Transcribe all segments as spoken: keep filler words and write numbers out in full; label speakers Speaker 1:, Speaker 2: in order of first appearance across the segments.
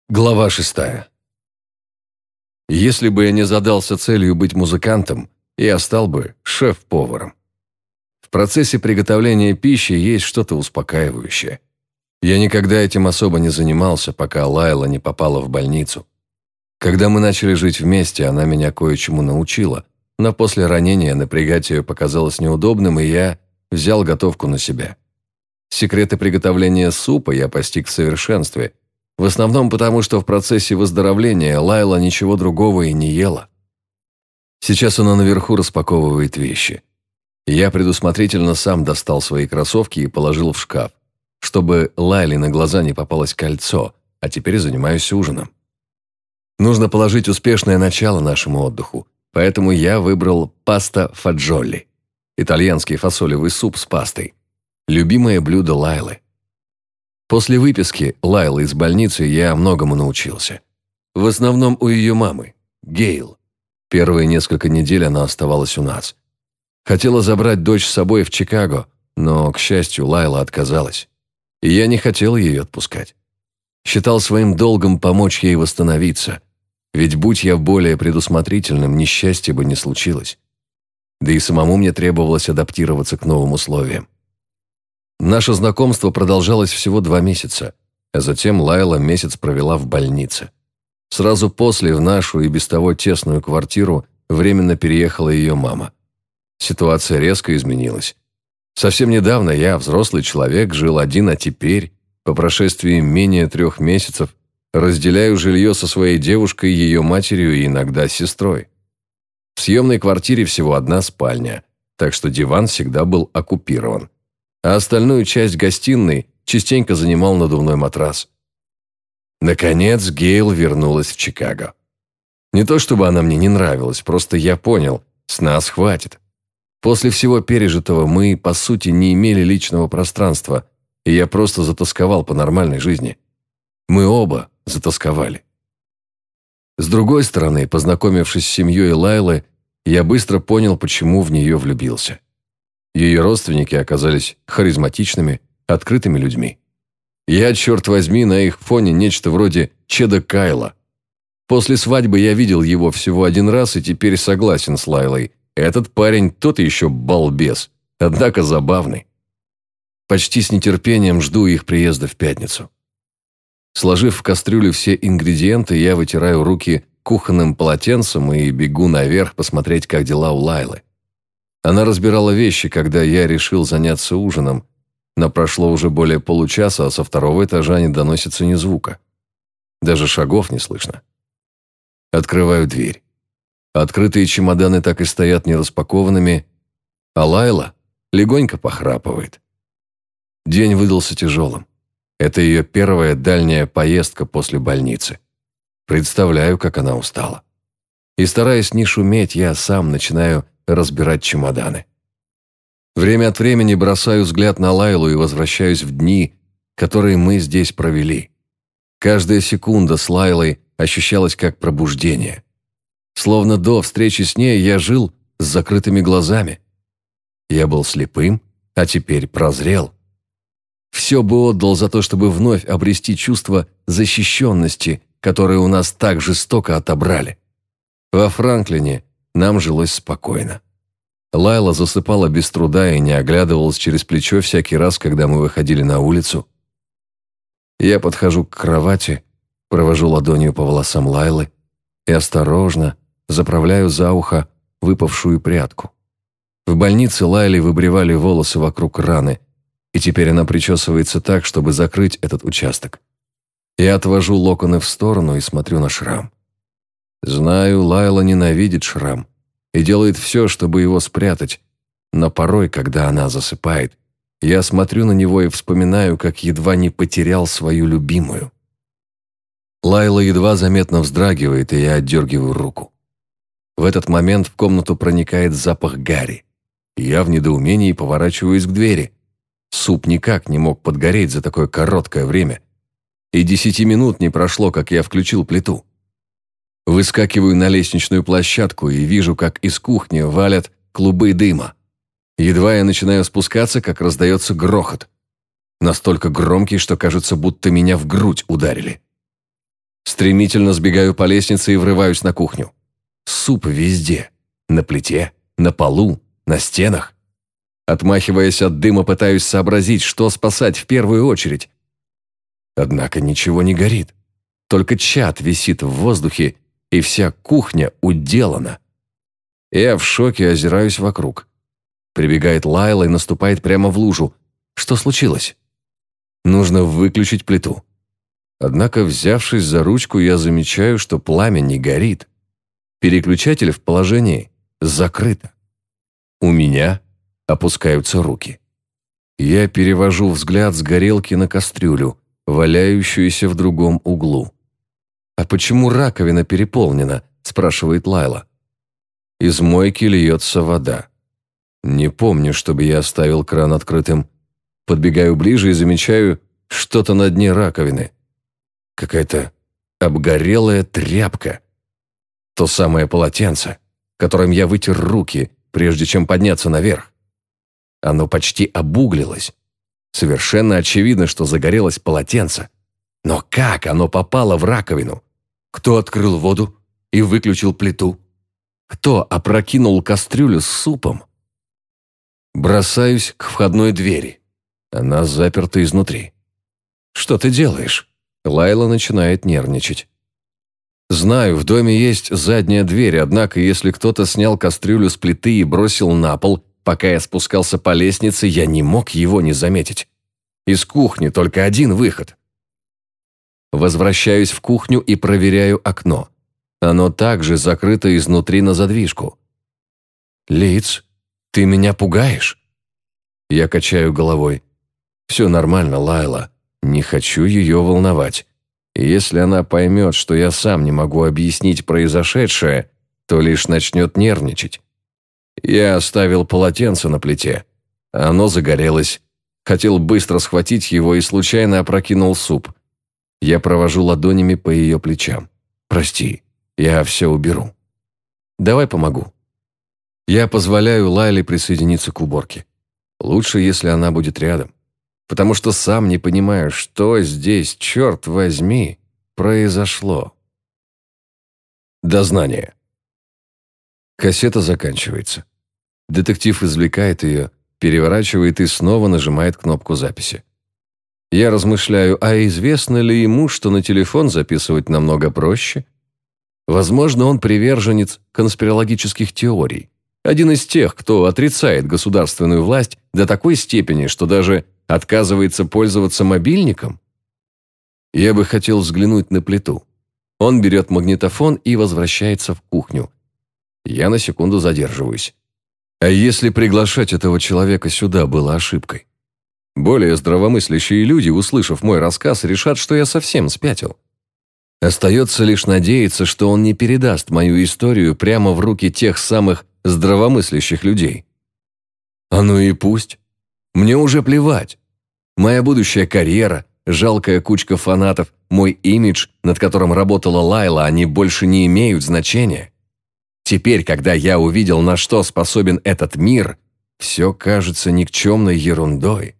Speaker 1: Глава шестая. Если бы я не задался целью быть музыкантом, я стал бы шеф-поваром. В процессе приготовления пищи есть что-то успокаивающее. Я никогда этим особо не занимался, пока Лайла не попала в больницу. Когда мы начали жить вместе, она меня кое-чему научила, но после ранения напрягать ее показалось неудобным, и я взял готовку на себя. Секреты приготовления супа я постиг в совершенстве, в основном потому, что в процессе выздоровления Лайла ничего другого и не ела. Сейчас она наверху распаковывает вещи. Я предусмотрительно сам достал свои кроссовки и положил в шкаф, чтобы Лайле на глаза не попалось кольцо, а теперь занимаюсь ужином. Нужно положить успешное начало нашему отдыху, поэтому я выбрал паста фаджолли, итальянский фасолевый суп с пастой, любимое блюдо Лайлы. После выписки Лайлы из больницы я многому научился. В основном у ее мамы, Гейл. Первые несколько недель она оставалась у нас. Хотела забрать дочь с собой в Чикаго, но, к счастью, Лайла отказалась. И я не хотел ее отпускать. Считал своим долгом помочь ей восстановиться, ведь будь я более предусмотрительным, несчастья бы не случилось. Да и самому мне требовалось адаптироваться к новым условиям. Наше знакомство продолжалось всего два месяца, а затем Лайла месяц провела в больнице. Сразу после в нашу и без того тесную квартиру временно переехала ее мама. Ситуация резко изменилась. Совсем недавно я, взрослый человек, жил один, а теперь, по прошествии менее трех месяцев, разделяю жилье со своей девушкой, ее матерью и иногда с сестрой. В съемной квартире всего одна спальня, так что диван всегда был оккупирован, а остальную часть гостиной частенько занимал надувной матрас. Наконец Гейл вернулась в Чикаго. Не то чтобы она мне не нравилась, просто я понял, с нас хватит. После всего пережитого мы, по сути, не имели личного пространства, и я просто затасковал по нормальной жизни. Мы оба затасковали. С другой стороны, познакомившись с семьей Лайлы, я быстро понял, почему в нее влюбился. Ее родственники оказались харизматичными, открытыми людьми. Я, черт возьми, на их фоне нечто вроде Чеда Кайла. После свадьбы я видел его всего один раз и теперь согласен с Лайлой. Этот парень тот еще балбес, однако забавный. Почти с нетерпением жду их приезда в пятницу. Сложив в кастрюлю все ингредиенты, я вытираю руки кухонным полотенцем и бегу наверх посмотреть, как дела у Лайлы. Она разбирала вещи, когда я решил заняться ужином, но прошло уже более получаса, а со второго этажа не доносится ни звука. Даже шагов не слышно. Открываю дверь. Открытые чемоданы так и стоят нераспакованными, а Лайла легонько похрапывает. День выдался тяжелым. Это ее первая дальняя поездка после больницы. Представляю, как она устала. И стараясь не шуметь, я сам начинаю разбирать чемоданы. Время от времени бросаю взгляд на Лайлу и возвращаюсь в дни, которые мы здесь провели. Каждая секунда с Лайлой ощущалась как пробуждение. Словно до встречи с ней я жил с закрытыми глазами. Я был слепым, а теперь прозрел. Все бы отдал за то, чтобы вновь обрести чувство защищенности, которое у нас так жестоко отобрали. Во Франклине нам жилось спокойно. Лайла засыпала без труда и не оглядывалась через плечо всякий раз, когда мы выходили на улицу. Я подхожу к кровати, провожу ладонью по волосам Лайлы и осторожно заправляю за ухо выпавшую прядку. В больнице Лайле выбривали волосы вокруг раны, и теперь она причесывается так, чтобы закрыть этот участок. Я отвожу локоны в сторону и смотрю на шрам. Знаю, Лайла ненавидит шрам и делает все, чтобы его спрятать, но порой, когда она засыпает, я смотрю на него и вспоминаю, как едва не потерял свою любимую. Лайла едва заметно вздрагивает, и я отдергиваю руку. В этот момент в комнату проникает запах гари. Я в недоумении поворачиваюсь к двери. Суп никак не мог подгореть за такое короткое время. И десяти минут не прошло, как я включил плиту. Выскакиваю на лестничную площадку и вижу, как из кухни валят клубы дыма. Едва я начинаю спускаться, как раздается грохот. Настолько громкий, что кажется, будто меня в грудь ударили. Стремительно сбегаю по лестнице и врываюсь на кухню. Суп везде. На плите, на полу, на стенах. Отмахиваясь от дыма, пытаюсь сообразить, что спасать в первую очередь. Однако ничего не горит. Только чад висит в воздухе, и вся кухня уделана. Я в шоке озираюсь вокруг. Прибегает Лайла и наступает прямо в лужу. Что случилось? Нужно выключить плиту. Однако, взявшись за ручку, я замечаю, что пламя не горит. Переключатель в положении закрыто. У меня опускаются руки. Я перевожу взгляд с горелки на кастрюлю, валяющуюся в другом углу. «А почему раковина переполнена?» – спрашивает Лайла. Из мойки льется вода. Не помню, чтобы я оставил кран открытым. Подбегаю ближе и замечаю что-то на дне раковины. Какая-то обгорелая тряпка. То самое полотенце, которым я вытер руки, прежде чем подняться наверх. Оно почти обуглилось. Совершенно очевидно, что загорелось полотенце. Но как оно попало в раковину? Кто открыл воду и выключил плиту? Кто опрокинул кастрюлю с супом? Бросаюсь к входной двери. Она заперта изнутри. «Что ты делаешь?» Лайла начинает нервничать. Знаю, в доме есть задняя дверь, однако если кто-то снял кастрюлю с плиты и бросил на пол, пока я спускался по лестнице, я не мог его не заметить. Из кухни только один выход. Возвращаюсь в кухню и проверяю окно. Оно также закрыто изнутри на задвижку. «Лиц, ты меня пугаешь?» Я качаю головой. «Все нормально, Лайла. Не хочу ее волновать. И если она поймет, что я сам не могу объяснить произошедшее, то лишь начнет нервничать. Я оставил полотенце на плите. Оно загорелось. Хотел быстро схватить его и случайно опрокинул суп. Я провожу ладонями по ее плечам. Прости, я все уберу. Давай помогу. Я позволяю Лайле присоединиться к уборке. Лучше, если она будет рядом. Потому что сам не понимаю, что здесь, черт возьми, произошло. Дознание. Кассета заканчивается. Детектив извлекает ее, переворачивает и снова нажимает кнопку записи. Я размышляю, а известно ли ему, что на телефон записывать намного проще? Возможно, он приверженец конспирологических теорий. Один из тех, кто отрицает государственную власть до такой степени, что даже отказывается пользоваться мобильником? Я бы хотел взглянуть на плиту. Он берет магнитофон и возвращается в кухню. Я на секунду задерживаюсь. А если приглашать этого человека сюда было ошибкой? Более здравомыслящие люди, услышав мой рассказ, решат, что я совсем спятил. Остается лишь надеяться, что он не передаст мою историю прямо в руки тех самых здравомыслящих людей. А ну и пусть. Мне уже плевать. Моя будущая карьера, жалкая кучка фанатов, мой имидж, над которым работала Лайла, они больше не имеют значения. Теперь, когда я увидел, на что способен этот мир, все кажется никчемной ерундой.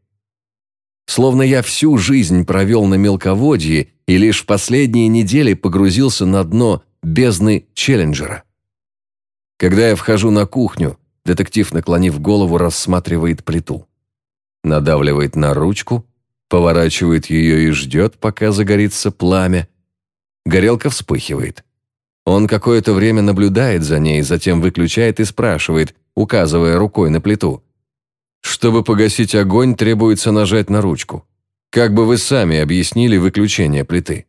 Speaker 1: Словно я всю жизнь провел на мелководье и лишь в последние недели погрузился на дно бездны Челленджера. Когда я вхожу на кухню, детектив, наклонив голову, рассматривает плиту. Надавливает на ручку, поворачивает ее и ждет, пока загорится пламя. Горелка вспыхивает. Он какое-то время наблюдает за ней, затем выключает и спрашивает, указывая рукой на плиту. Чтобы погасить огонь, требуется нажать на ручку. Как бы вы сами объяснили выключение плиты?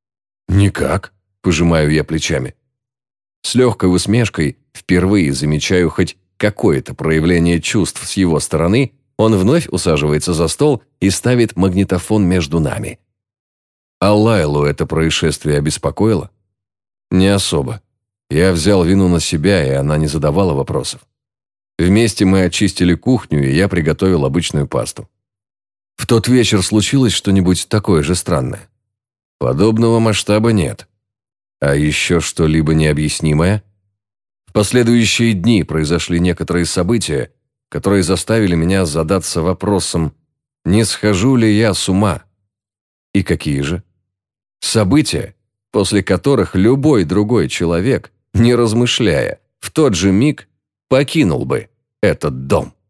Speaker 1: Никак, пожимаю я плечами. С легкой усмешкой впервые замечаю хоть какое-то проявление чувств с его стороны. Он вновь усаживается за стол и ставит магнитофон между нами. А Лайлу это происшествие обеспокоило? Не особо. Я взял вину на себя, и она не задавала вопросов. Вместе мы очистили кухню, и я приготовил обычную пасту. В тот вечер случилось что-нибудь такое же странное? Подобного масштаба нет. А еще что-либо необъяснимое? В последующие дни произошли некоторые события, которые заставили меня задаться вопросом, не схожу ли я с ума? И какие же? События, после которых любой другой человек, не размышляя, в тот же миг покинул бы этот дом.